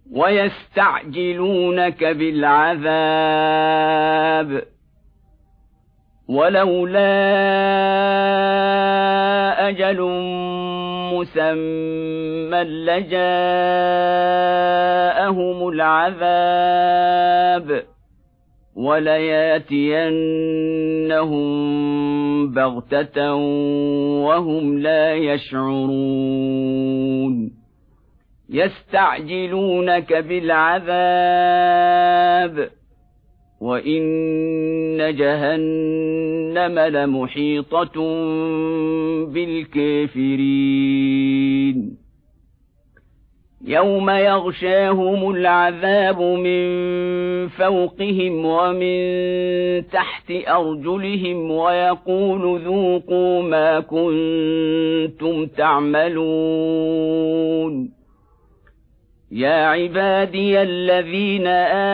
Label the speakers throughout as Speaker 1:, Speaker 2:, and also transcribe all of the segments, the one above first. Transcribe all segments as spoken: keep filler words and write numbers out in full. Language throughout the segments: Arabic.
Speaker 1: ويستعجلونك بالعذاب ولولا أجل مسمى لجاءهم العذاب ولياتينهم بغتة وهم لا يشعرون يستعجلونك بالعذاب وإن جهنم لمحيطة بالكافرين يوم يغشاهم العذاب من فوقهم ومن تحت أرجلهم ويقول ذوقوا ما كنتم تعملون يا عبادي الذين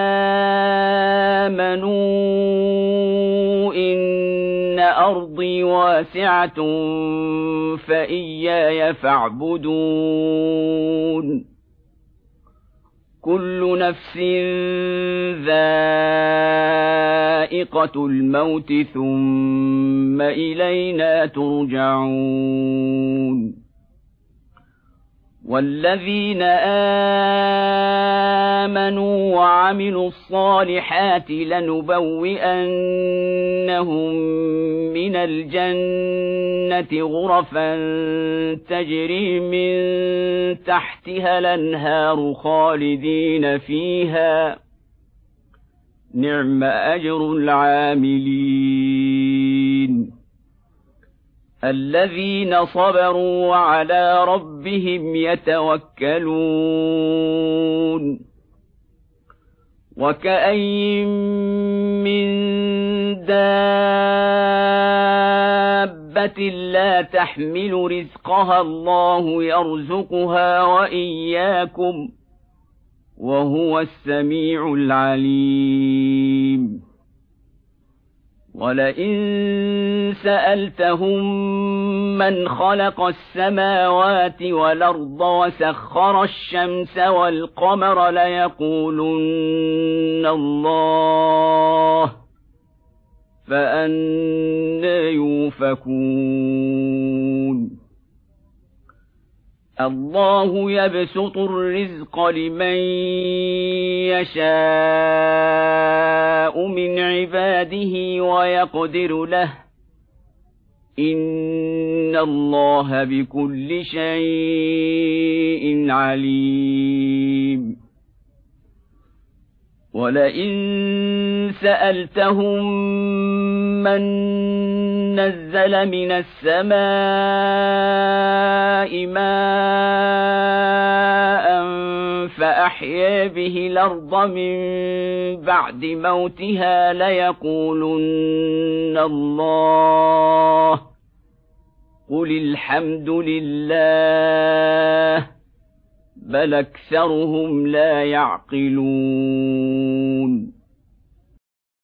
Speaker 1: آمنوا إن أرضي واسعة فإياي فاعبدون كل نفس ذائقة الموت ثم إلينا ترجعون والذين آمنوا وعملوا الصالحات لنبوئنهم من الجنة غرفا تجري من تحتها الأنهار خالدين فيها نعم أجر العاملين الذين صبروا وعلى ربهم يتوكلون وكأين من دابة لا تحمل رزقها الله يرزقها وإياكم وهو السميع العليم ولئن سألتهم من خلق السماوات والأرض وسخر الشمس والقمر ليقولن الله فأنى يؤفكون الله يبسط الرزق لمن يشاء من عباده ويقدر له إن الله بكل شيء عليم ولئن سألتهم من نزل من السماء ماء فأحيا به الأرض من بعد موتها ليقولن الله قل الحمد لله بل أكثرهم لا يعقلون